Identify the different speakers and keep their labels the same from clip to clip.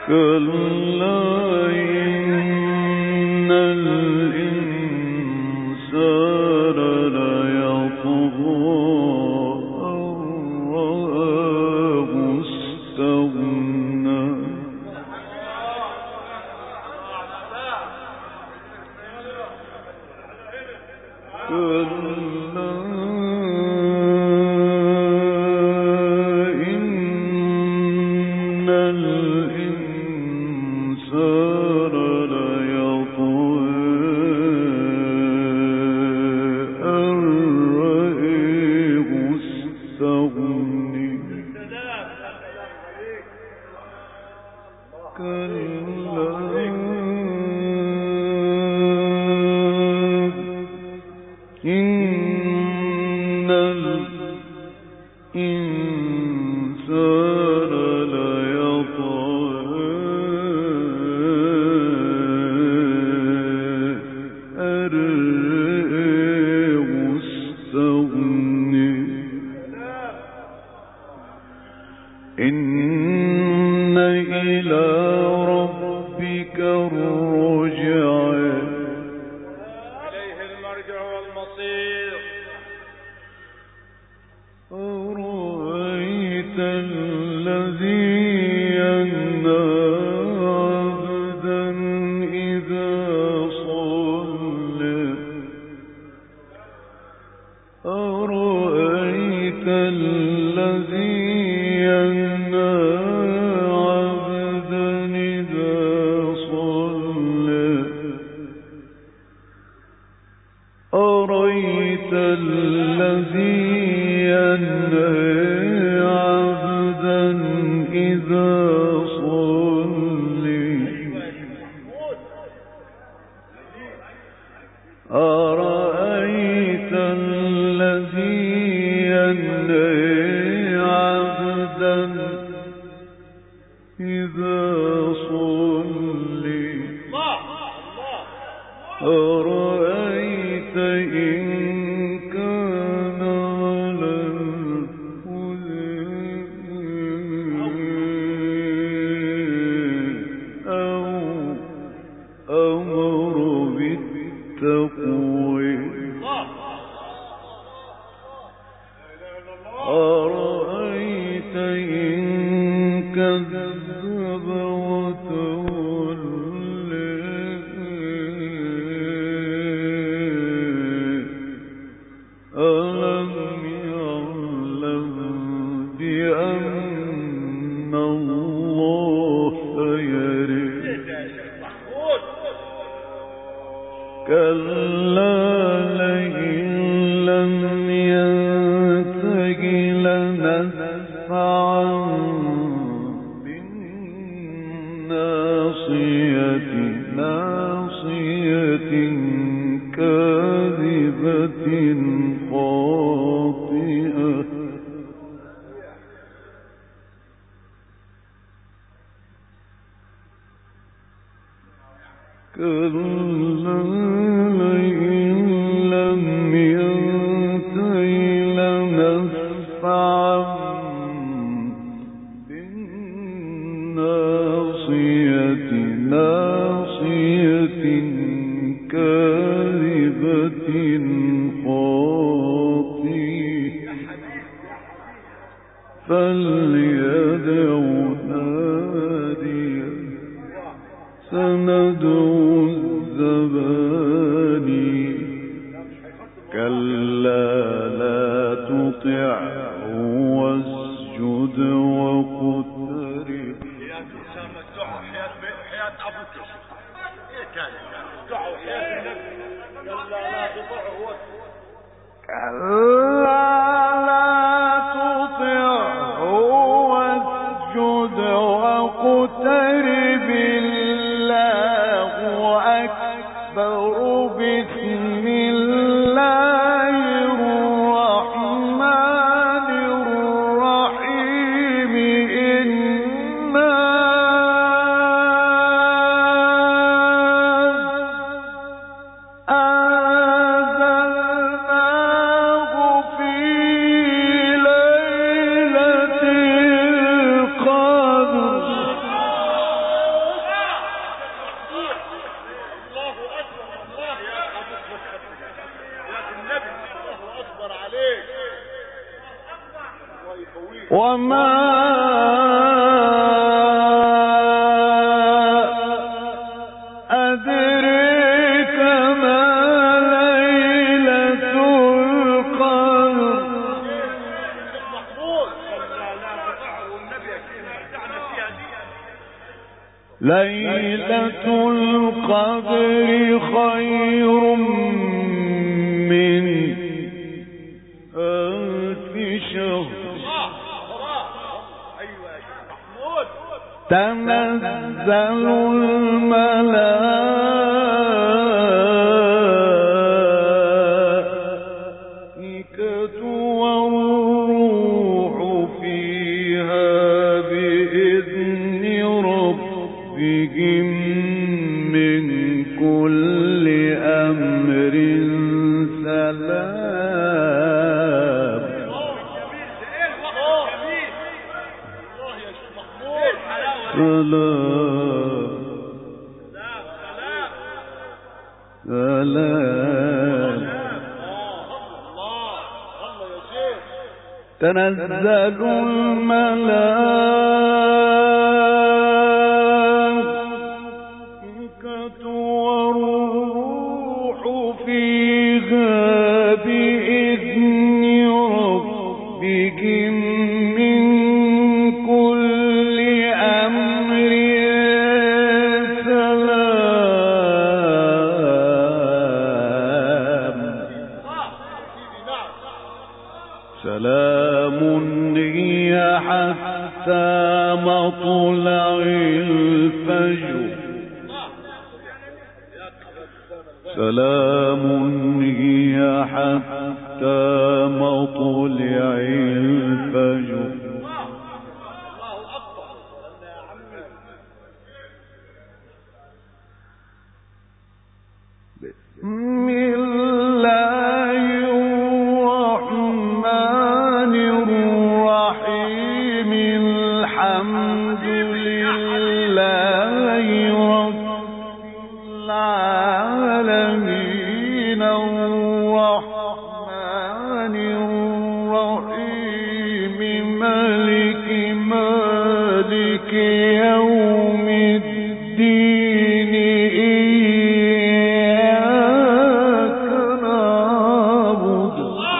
Speaker 1: كلا إن الإنسان ليطغى أن رآه استغنى إن إلى ربك الرجع
Speaker 2: إليه المرجع والمصير
Speaker 1: أرأيت الذي ينهى عبدا إذا صلى أرأيت الذي أرأيت الذي ينهى عبدا إذا صلى أرأيت الذي ينهى عبدا إذا صلى أرأيت إن كان على الهدى أو أمر بالتقوى أرأيت إن كذب وتولى ألم يعلم بأن الله يرى كلا لئن لم ينته لنسفعا بالناصية ناصية كاذبة خاطئة كلا لئن لم ينته لنسفعا بالناصية ناصية كاذبة خاطئة فليدع ناديا سندعو الزباني كلا لا تطعه واسجد واقترب
Speaker 2: حياة أبوك إيه كان دعوا حياة النبي كلا لا تطعه
Speaker 1: كلا لا تطعه واسجد واقترب الله أكبر بسم الله الرحمن الرحيم إنا أنزلناه وما أدريك ما ليلة القدر ليلة القدر خير من ألف شهر تنزل الملائكة والروح فيها بإذن ربهم من كل أمر سلام تنزل الملائكة والروح فيها بإذن ربهم من كل أمر سلام هي حتى مطلع الفجر سلام هي حتى مطلع الفجر بسم الله الرحمن الرحيم الحمد لله رب العالمين الرحمن الرحيم مالك يوم الدين إياك نعبد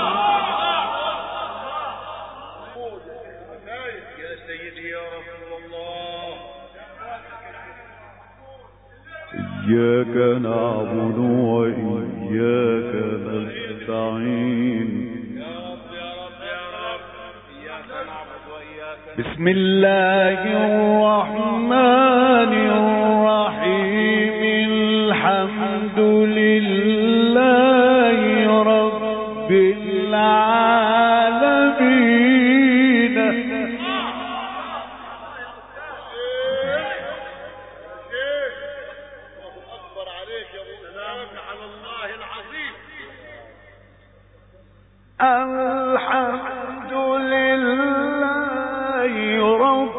Speaker 2: يا سيدي يا رسول الله
Speaker 1: إياك نعبد وإياك نستعين بسم الله الرحمن الرحيم الحمد لله رب العالمين
Speaker 2: أكبر عليك يا أبو سلام على الله العظيم
Speaker 1: الحمد لله رب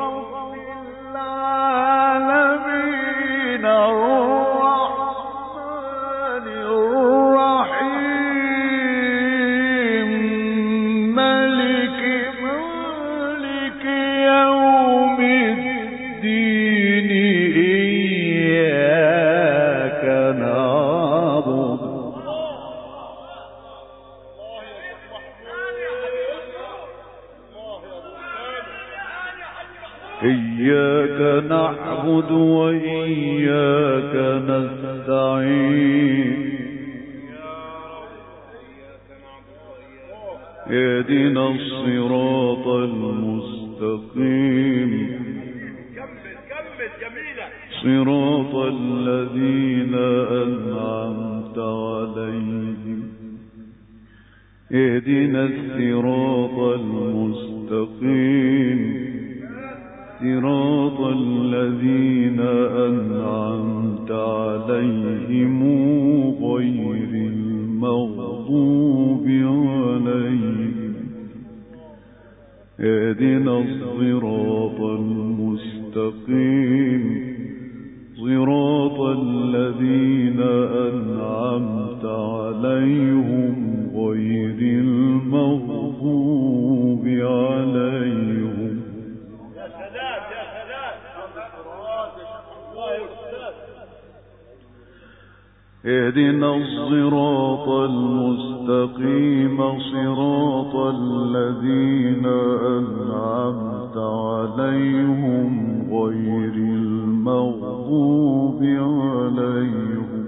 Speaker 1: العالمين الرحمن الرحيم مالك يوم الدين إياك نعبد إياك نعبد وإياك نستعين اهدنا الصراط المستقيم صراط الذين أنعمت عليهم اهدنا الصراط المستقيم صراط الذين أنعمت عليهم غير المغضوب عليهم اهدنا الصراط المستقيم صراط الذين أنعمت عليهم غير المغضوب عليهم اهدنا الصراط المستقيم صراط الذين أنعمت عليهم غير المغضوب عليهم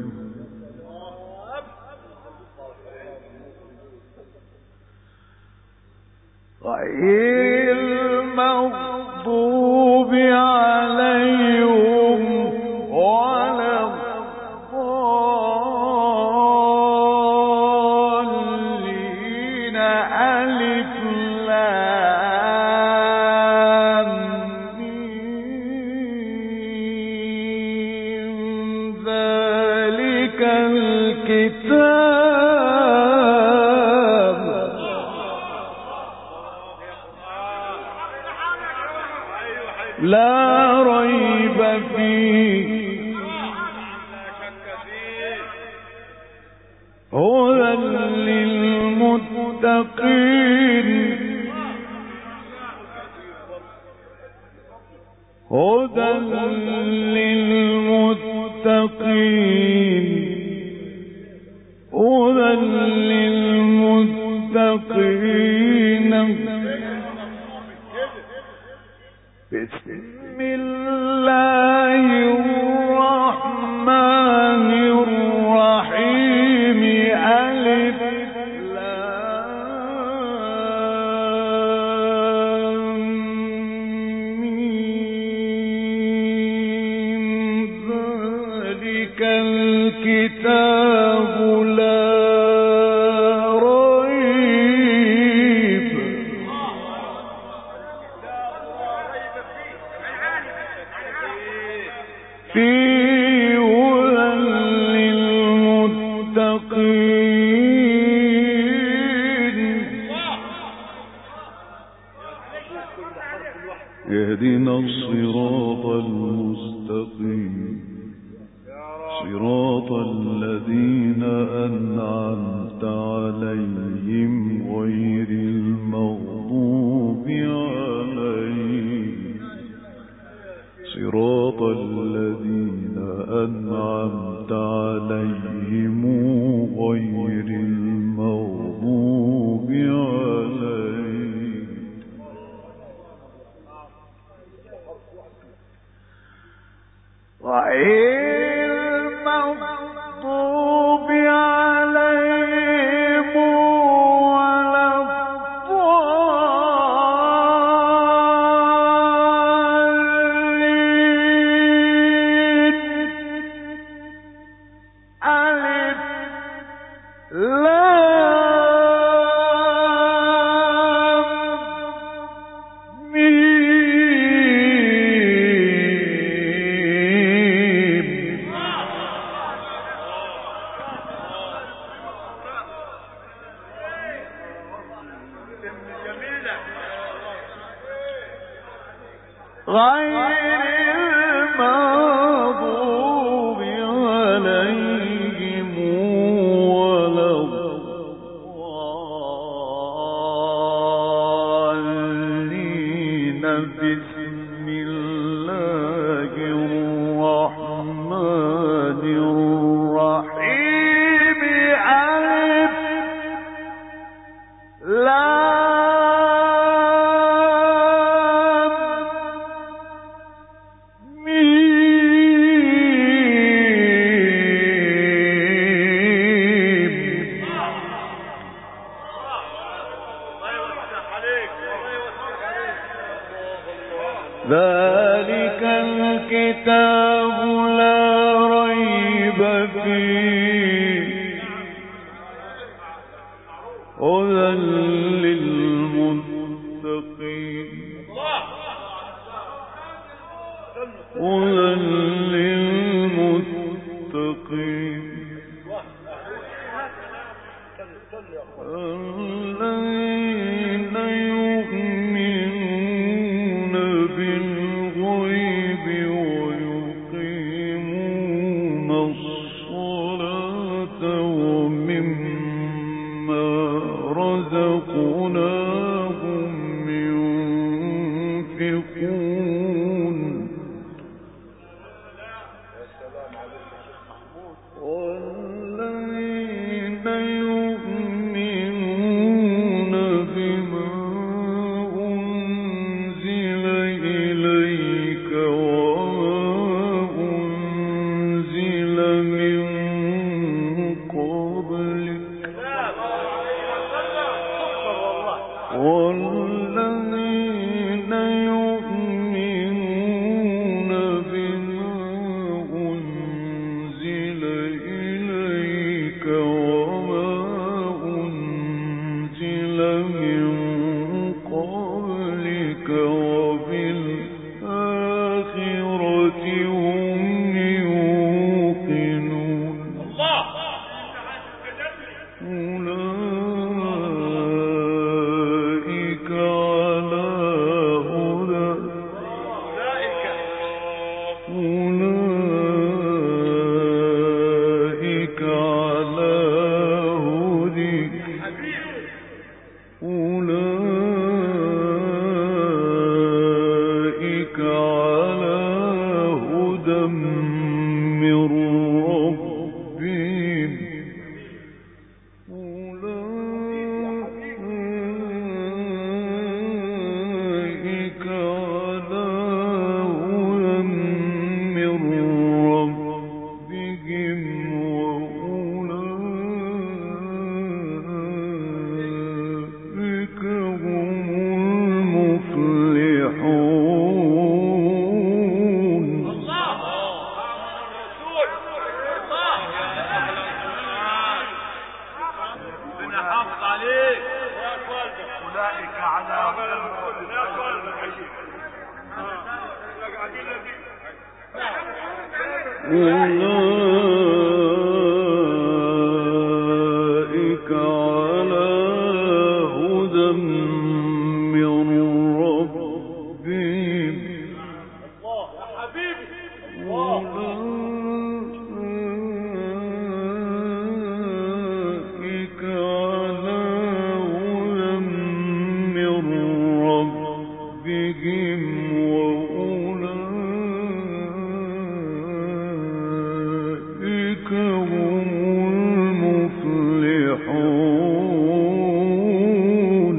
Speaker 1: ولا الضالين ألف لام ميم ذلك الكتاب لا ريب فيه هدى للمتقين هدى للمتقين هدى للمتقين بسم الله الرحمن الرحيم ألف لام ميم ذلك الكتاب لا فيه هدى للمتقين اهدنا الصراط المستقيم صراط الذين أنعمت عليهم غير المغضوب عليهم صراط الذين أنعمت عليهم غير المغضوب عليهم غير المغضوب عليهم ولا الضالين ألف لام ميم غير المغضوب عليهم ولا الضالين بسم الله الرحمن الرحيم ألف ذلك الكتاب لا ريب فيه هدى للمتقين هدى للمتقين الذين يؤمنون بالغيب ويقيمون الصلاة ومما رزقناهم ينفقون والذين يؤمنون بما أنزل إليك وما أنزل من قبلك وبالآخرة هم يوقنون أولئك على هدى أولئك على هدى أولئك على هدى من ربهم أولئك على هدى من ربهم وأولئك هم المفلحون.
Speaker 2: حافظ عليك أولئك على
Speaker 1: أولئك على هدى من ربهم
Speaker 2: الله يا حبيبي
Speaker 1: أولئك على هدى من ربهم وأولئك هم المفلحون.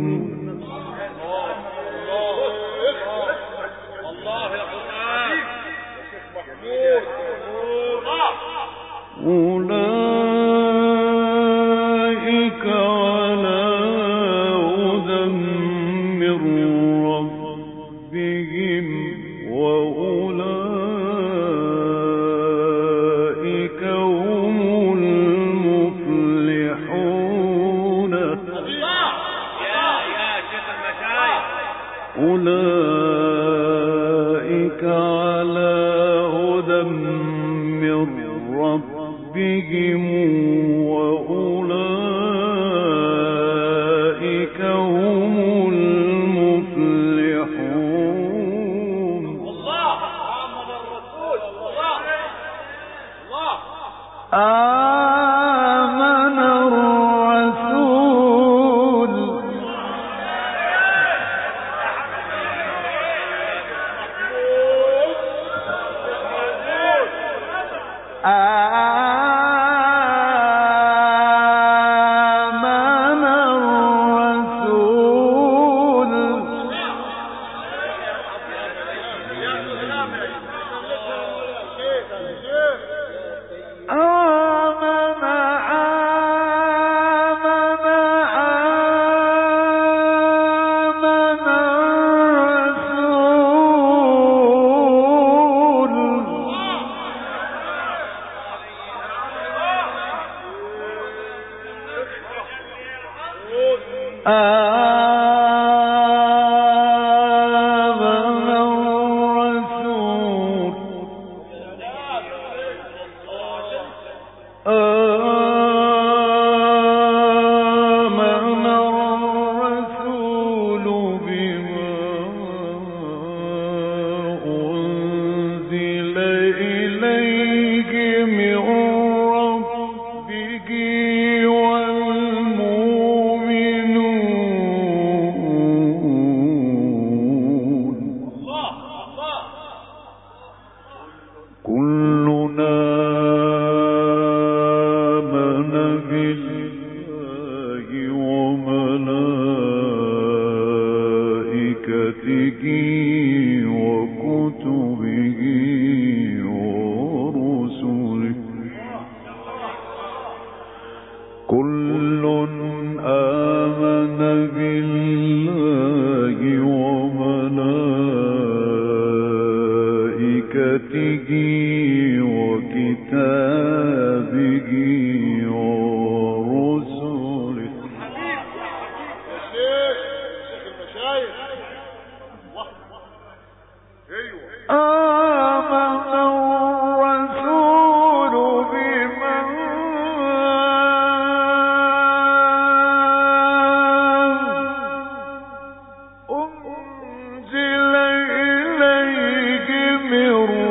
Speaker 2: الله يا قرآن محمود
Speaker 1: أولئك على هدى من ربهم وأولئك هم المفلحون.
Speaker 2: يا شيخ المشايخ
Speaker 1: أولئك على هدى من ربهم وأولئك هم المفلحون.
Speaker 2: الله محمد الرسول الله
Speaker 1: آمن الرسول آمن الرسول كل آمن بالله الله وملائكته وكتابه ورسله. آمن الرسول بما أنزل إليه من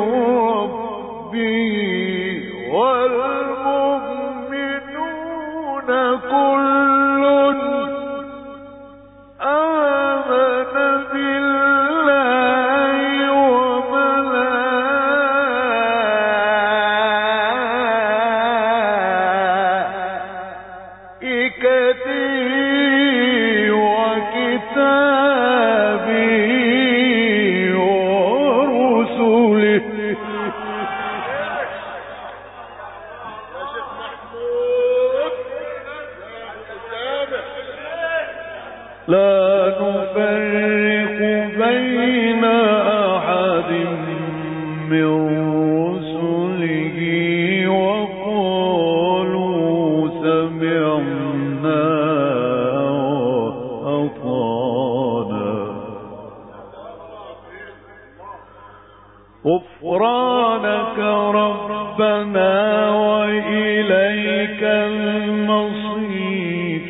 Speaker 1: ربه والمؤمنون كل آمن بالله وملائكته وكتابه ورسله. لا نفرق بين أحد من رسله وقالوا سمعنا وأطعنا غفرانك ربنا وإليك المصير.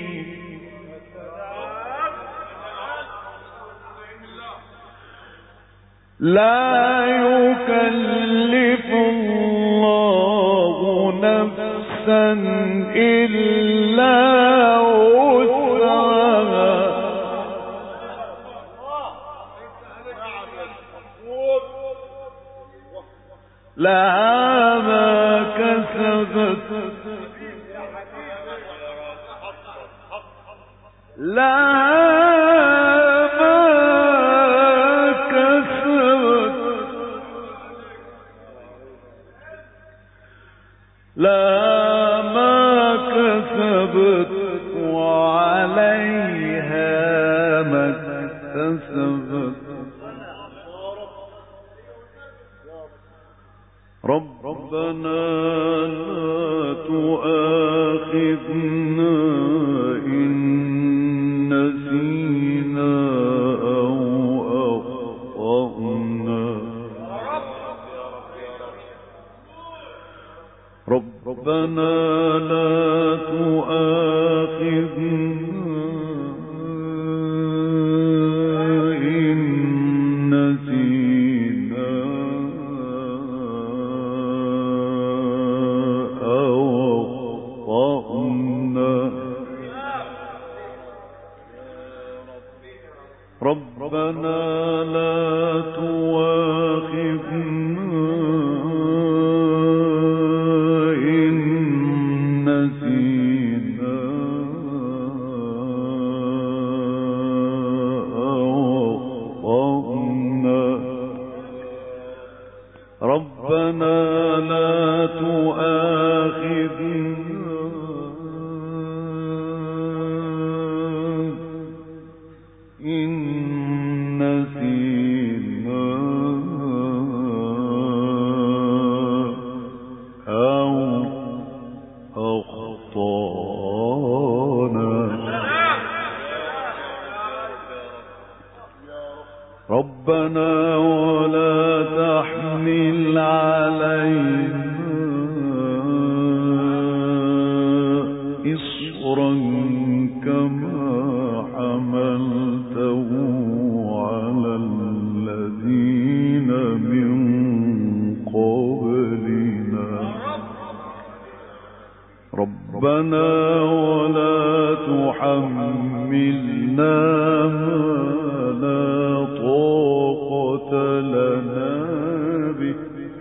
Speaker 1: لا يكلف الله نفسا إلا وسعها لها ما كسبت لا ما كسبت وعليها ما اكتسبت. ربنا لا تؤاخذنا إن نسينا أو أخطأنا. ربنا لا تؤاخذنا إن نسينا أو أخطأنا. ربنا لا تؤاخذنا ربنا لا تؤاخذنا إن نسينا أو أخطأنا. ربنا ولا تحمل علينا إصرا كما حملته على الذين من قبلنا. ربنا ولا تحملنا ما لا طاقة لنا به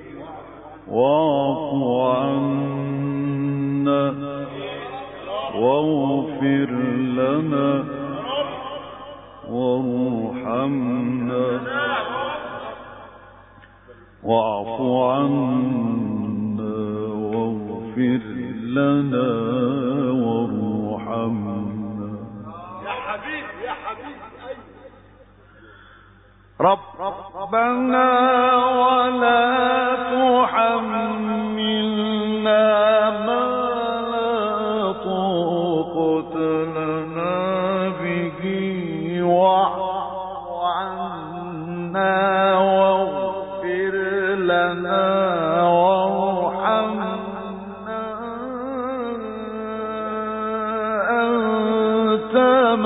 Speaker 1: واعف عنا واغفر لنا وارحمنا واعف عنا واغفر لنا وارحمنا.
Speaker 2: يا حبيبي يا حبيبي
Speaker 1: ربنا ولا تحملنا ما لا طاقة لنا به واعف عنا واغفر لنا وارحمنا أنت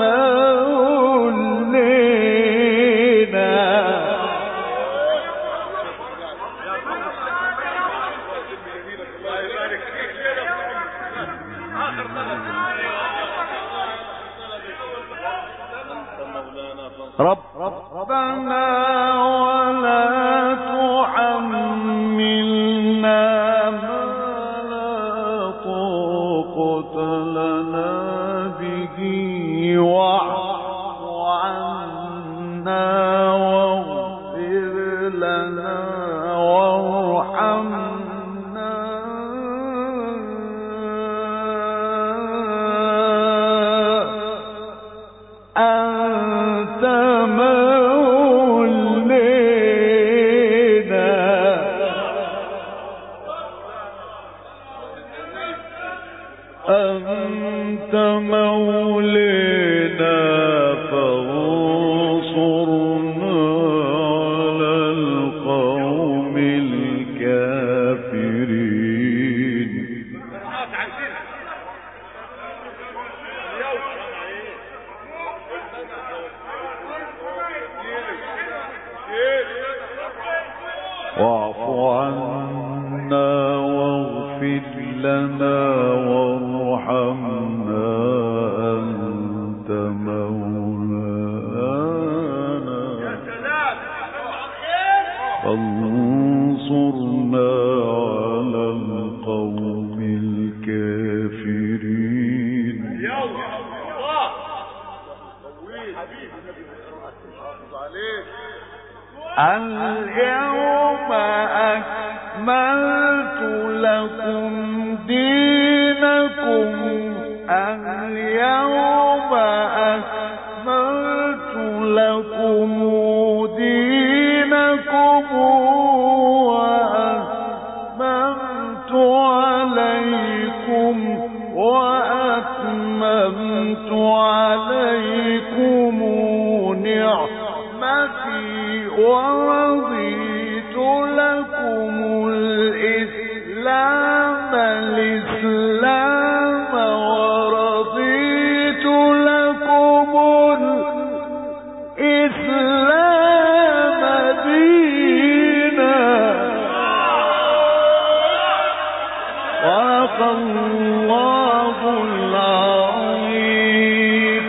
Speaker 1: ربنا ولا تحملنا ما لا طاقة لنا به واعف عنا واغفر لنا وارحمنا أنت مولانا فانصرنا على القوم الكافرين. واعف عنا واغفر لنا وارحمنا أنت مولانا فانصرنا على القوم الكافرين. اليوم أكملت لكم دينكم اليوم أكملت لكم دينكم وأتممت عليكم نعمتي ورضيت لكم الإسلام ورضيت لكم الإسلام دينا. صدق الله العظيم.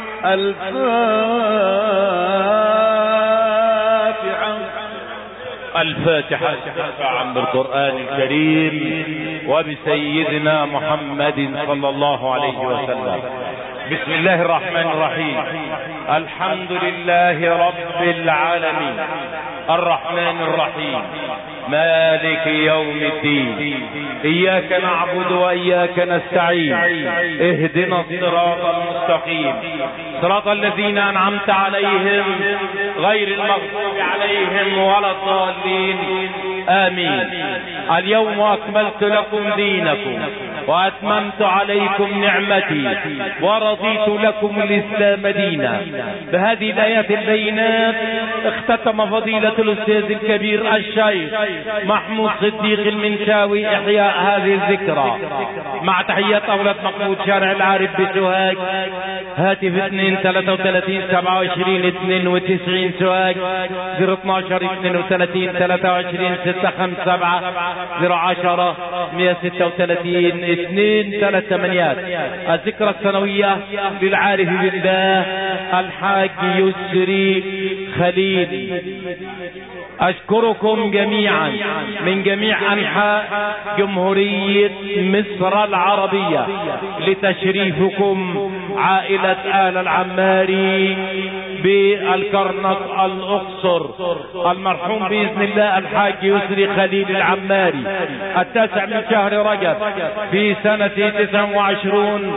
Speaker 3: الفاتحة عن بالقرآن الكريم وبسيدنا محمد صلى الله عليه وسلم. بسم الله الرحمن الرحيم. الحمد لله رب العالمين الرحمن الرحيم مالك يوم الدين. إياك نعبد وإياك نستعين. اهدنا الصراط المستقيم صراط الذين أنعمت عليهم غير المغضوب عليهم ولا الضالين آمين. اليوم أكملت لكم دينكم وأتممت عليكم نعمتي ورضيت لكم الإسلام دينا. بهذه الآيات البينات اختتم فضيلة الأستاذ الكبير الشيخ محمود صديق المنشاوي إحياء هذه الذكرى مع تحيات أولاد مقبول شارع العارف بسوهاج. هاتف 233 27 92 سوهاج 012 32 23 657 010 136 2 3 8. الذكرى السنوية للعارف بالله الحاج يسري خليل. أشكركم جميعا من جميع أنحاء جمهورية مصر العربية لتشريفكم عائلة آل العماري بالكرنك الأقصر. المرحوم بإذن الله الحاج يسري خليل العماري 9 من شهر رجب في سنة 29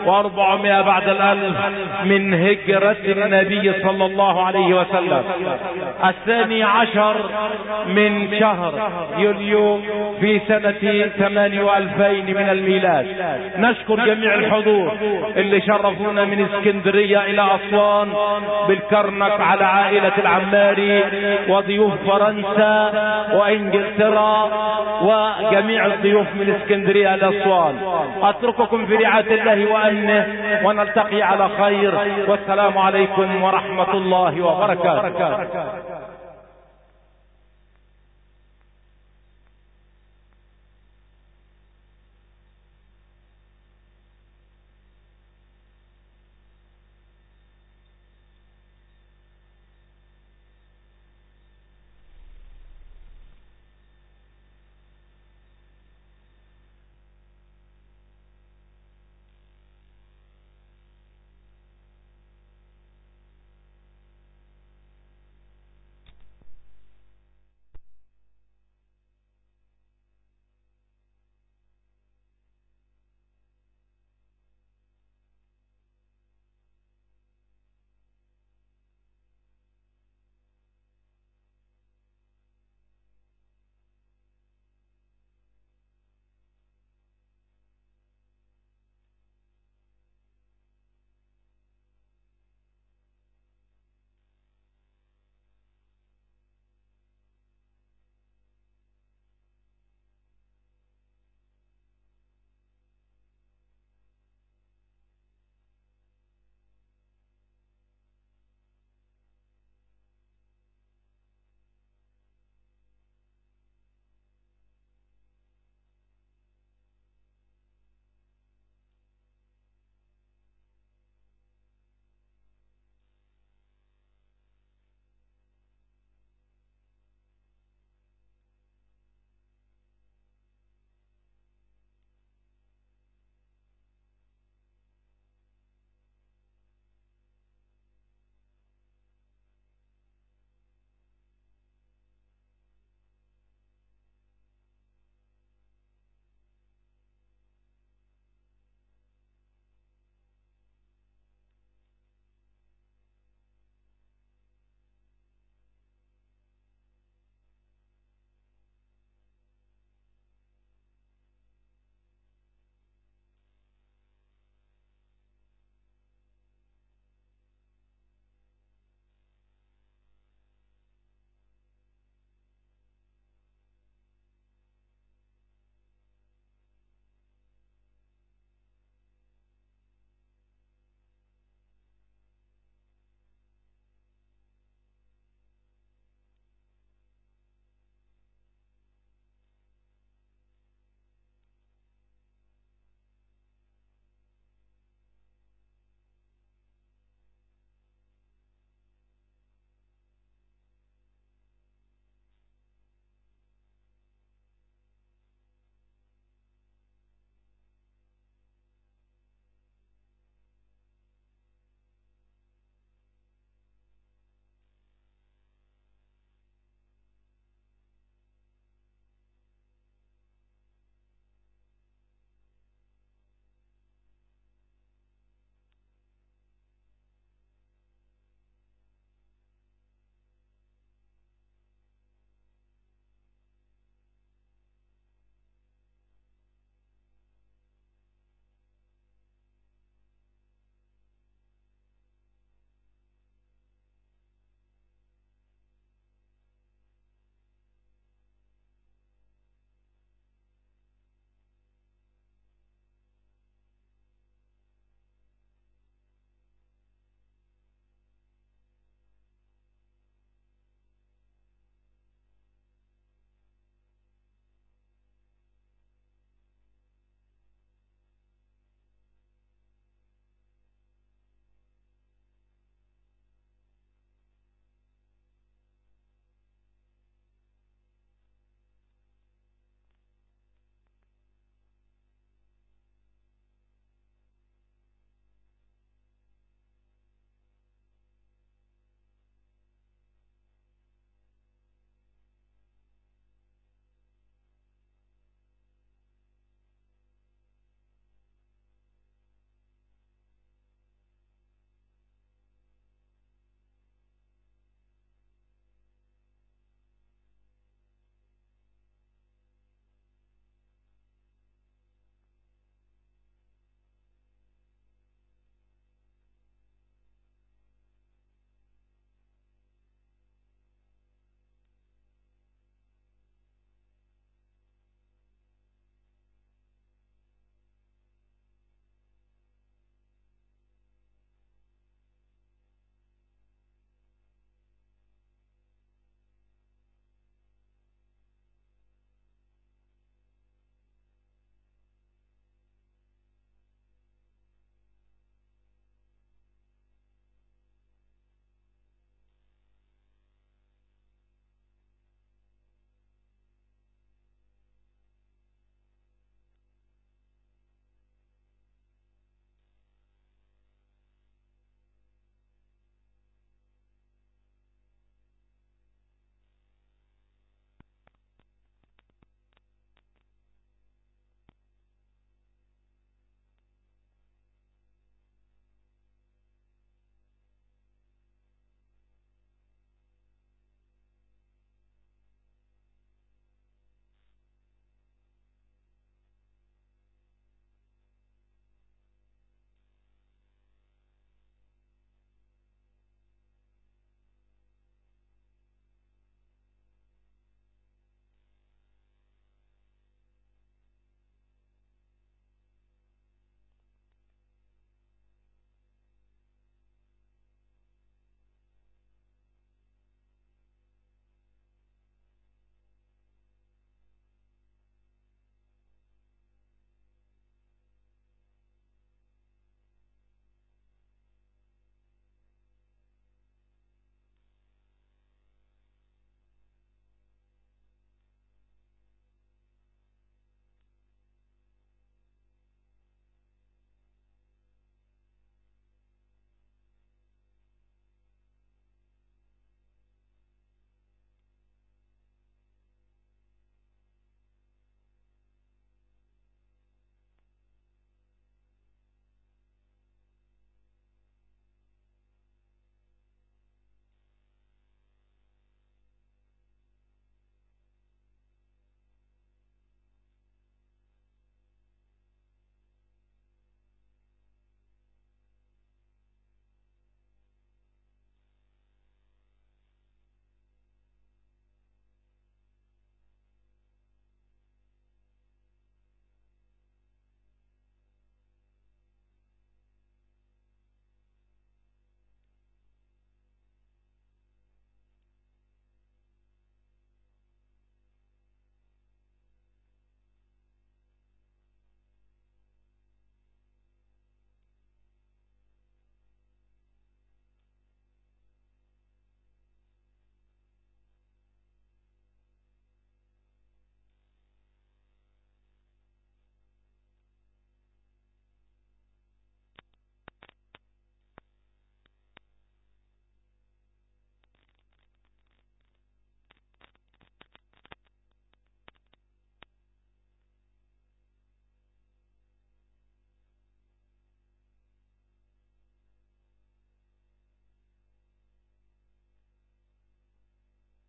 Speaker 3: و400 بعد الألف من هجرة النبي صلى الله عليه وسلم. 12 من شهر يوليو في سنة 2000 من الميلاد. نشكر جميع الحضور اللي شرفونا من اسكندرية الى اسوان بالكرنك، على عائلة العماري وضيوف فرنسا وانجلترا وجميع الضيوف من اسكندرية الى اسوان. اترككم في رعاية الله وامنه، ونلتقي على خير، والسلام عليكم ورحمة الله وبركاته.